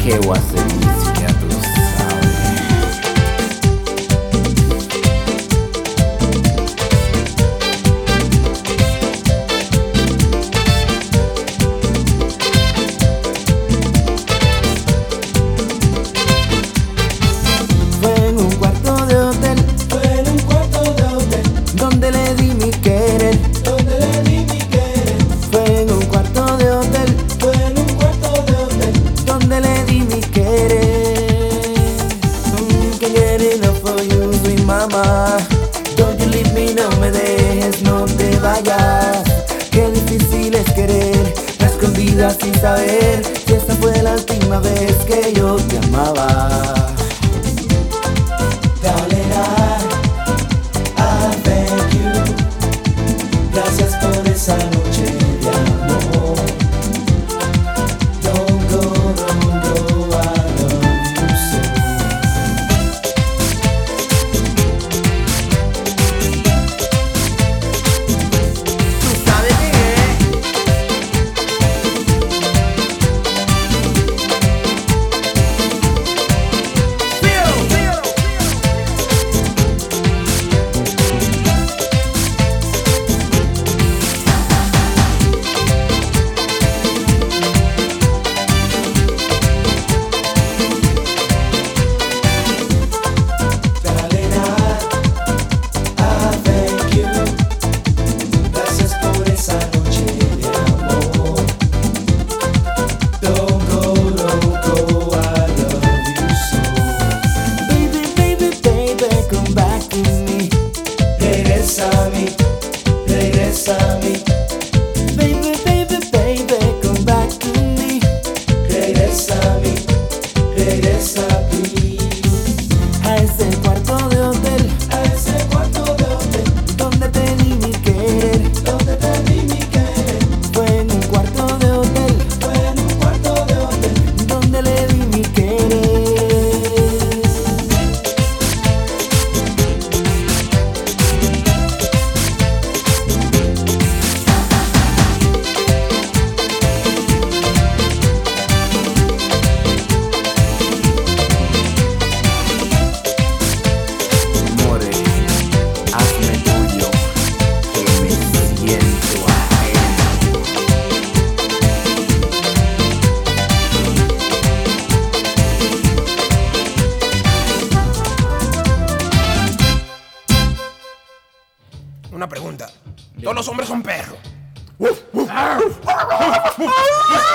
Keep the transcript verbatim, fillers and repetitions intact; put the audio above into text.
¿Qué voy a hacer? Si ya tú lo sabes. Fue en un cuarto de hotel, Fue en un cuarto de hotel, donde le di mi querer. donde le di mi querer. Fue en un cuarto de hotel, Fue en un cuarto de hotel, donde le di mi querer. Mm, Can't get enough for you, sweet mama. Don't you leave me, no me dejes, no te vayas. Qué difícil es querer, a escondidas sin saber si esta fue la última vez que yo te amaba. Darling, I, I thank you. Gracias por esa noche de amor. Don't go, don't go, I love you so. Tú sabes que Darling, I, I thank you. Gracias por esa noche de amor. Don't go, don't go, I love you so. baby, baby, baby, come back to me. Regresa a mí, regresa a mí, Baby, baby, baby, come back to me. regresa a mí, regresa a mí. A ese cuarto de hotel, A ese cuarto de hotel, donde te di mi querer. donde te di mi querer. Fue en un cuarto de hotel, Fue en un cuarto de hotel, donde le di mi querer. More, hazme tuyo, que me siento ajeno. Una pregunta. ¿Todos los hombres son perros? ¡Uf, uf, uf!